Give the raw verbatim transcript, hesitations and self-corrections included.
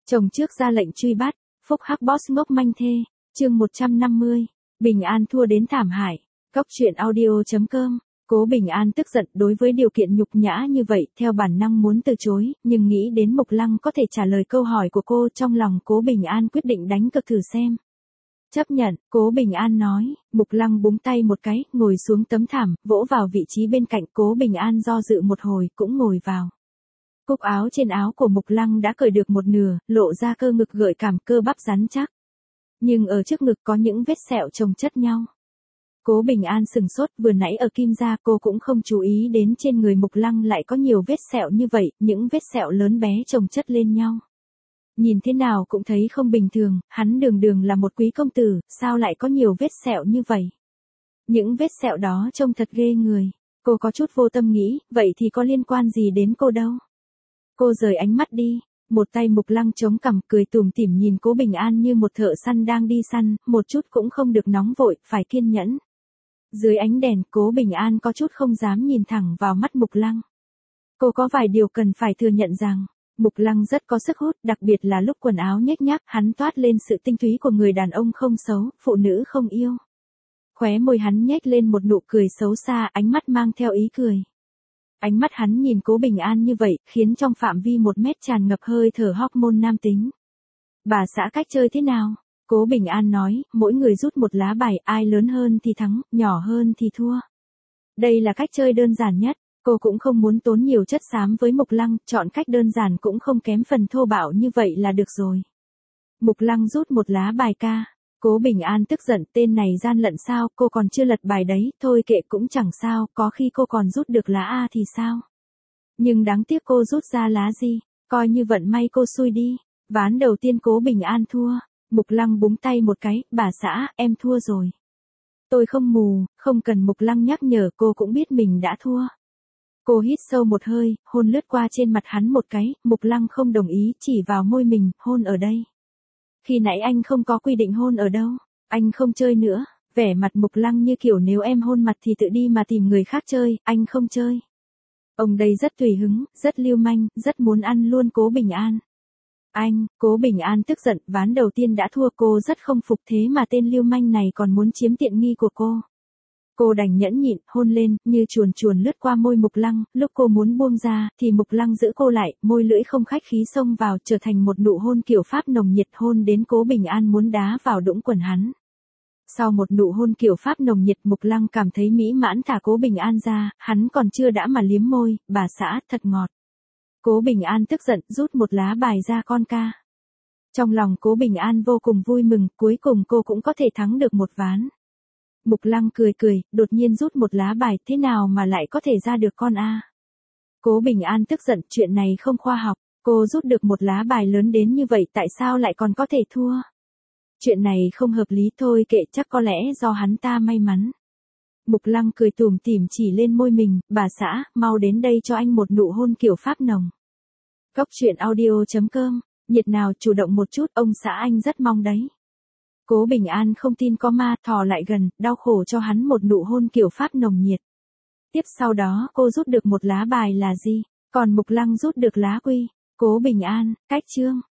Chồng trước ra lệnh truy bắt, phúc hắc boss ngốc manh thê, chương một trăm năm mươi, Bình An thua đến thảm hại, cóc truyện audio.com. Cố Bình An tức giận đối với điều kiện nhục nhã như vậy, theo bản năng muốn từ chối, nhưng nghĩ đến Mục Lăng có thể trả lời câu hỏi của cô, trong lòng Cố Bình An quyết định đánh cược thử xem. Chấp nhận, Cố Bình An nói. Mục Lăng búng tay một cái, ngồi xuống tấm thảm, vỗ vào vị trí bên cạnh. Cố Bình An do dự một hồi, cũng ngồi vào. Cúc áo trên áo của Mục Lăng đã cởi được một nửa, lộ ra cơ ngực gợi cảm, cơ bắp rắn chắc. Nhưng ở trước ngực có những vết sẹo chồng chất nhau. Cố Bình An sừng sốt, vừa nãy ở Kim gia cô cũng không chú ý đến trên người Mục Lăng lại có nhiều vết sẹo như vậy, những vết sẹo lớn bé chồng chất lên nhau. Nhìn thế nào cũng thấy không bình thường, hắn đường đường là một quý công tử, sao lại có nhiều vết sẹo như vậy? Những vết sẹo đó trông thật ghê người. Cô có chút vô tâm nghĩ, vậy thì có liên quan gì đến cô đâu? Cô rời ánh mắt đi, một tay Mục Lăng chống cằm cười tủm tỉm nhìn Cố Bình An như một thợ săn đang đi săn, một chút cũng không được nóng vội, phải kiên nhẫn. Dưới ánh đèn, Cố Bình An có chút không dám nhìn thẳng vào mắt Mục Lăng. Cô có vài điều cần phải thừa nhận rằng, Mục Lăng rất có sức hút, đặc biệt là lúc quần áo nhếch nhác, hắn toát lên sự tinh túy của người đàn ông không xấu, phụ nữ không yêu. Khóe môi hắn nhếch lên một nụ cười xấu xa, ánh mắt mang theo ý cười. Ánh mắt hắn nhìn Cố Bình An như vậy, khiến trong phạm vi một mét tràn ngập hơi thở hormone nam tính. Bà xã cách chơi thế nào? Cố Bình An nói, mỗi người rút một lá bài, ai lớn hơn thì thắng, nhỏ hơn thì thua. Đây là cách chơi đơn giản nhất, cô cũng không muốn tốn nhiều chất xám với Mục Lăng, chọn cách đơn giản cũng không kém phần thô bạo như vậy là được rồi. Mục Lăng rút một lá bài ca. Cố Bình An tức giận, tên này gian lận sao, cô còn chưa lật bài đấy, thôi kệ cũng chẳng sao, có khi cô còn rút được lá A thì sao. Nhưng đáng tiếc cô rút ra lá gì, coi như vận may cô xui đi. Ván đầu tiên Cố Bình An thua, Mục Lăng búng tay một cái, bà xã, em thua rồi. Tôi không mù, không cần Mục Lăng nhắc nhở cô cũng biết mình đã thua. Cô hít sâu một hơi, hôn lướt qua trên mặt hắn một cái, Mục Lăng không đồng ý, chỉ vào môi mình, hôn ở đây. Khi nãy anh không có quy định hôn ở đâu, anh không chơi nữa, vẻ mặt Mục Lăng như kiểu nếu em hôn mặt thì tự đi mà tìm người khác chơi, anh không chơi. Ông đây rất tùy hứng, rất lưu manh, rất muốn ăn luôn Cố Bình An. Anh, Cố Bình An tức giận, ván đầu tiên đã thua, cô rất không phục, thế mà tên lưu manh này còn muốn chiếm tiện nghi của cô. Cô đành nhẫn nhịn, hôn lên, như chuồn chuồn lướt qua môi Mục Lăng, lúc cô muốn buông ra, thì Mục Lăng giữ cô lại, môi lưỡi không khách khí xông vào, trở thành một nụ hôn kiểu Pháp nồng nhiệt, hôn đến Cố Bình An muốn đá vào đũng quần hắn. Sau một nụ hôn kiểu Pháp nồng nhiệt, Mục Lăng cảm thấy mỹ mãn thả Cố Bình An ra, hắn còn chưa đã mà liếm môi, bà xã, thật ngọt. Cố Bình An tức giận, rút một lá bài ra con ca. Trong lòng Cố Bình An vô cùng vui mừng, cuối cùng cô cũng có thể thắng được một ván. Mục Lăng cười cười, đột nhiên rút một lá bài, thế nào mà lại có thể ra được con A. Cố Bình An tức giận, chuyện này không khoa học, cô rút được một lá bài lớn đến như vậy tại sao lại còn có thể thua. Chuyện này không hợp lý, thôi kệ, chắc có lẽ do hắn ta may mắn. Mục Lăng cười tủm tỉm chỉ lên môi mình, bà xã, mau đến đây cho anh một nụ hôn kiểu Pháp nồng. Cóc truyện audio.com, nhiệt nào chủ động một chút, ông xã anh rất mong đấy. Cố Bình An không tin có ma, thò lại gần, đau khổ cho hắn một nụ hôn kiểu Pháp nồng nhiệt. Tiếp sau đó, cô rút được một lá bài là gì? Còn Mục Lăng rút được lá quy. Cố Bình An, cách chương.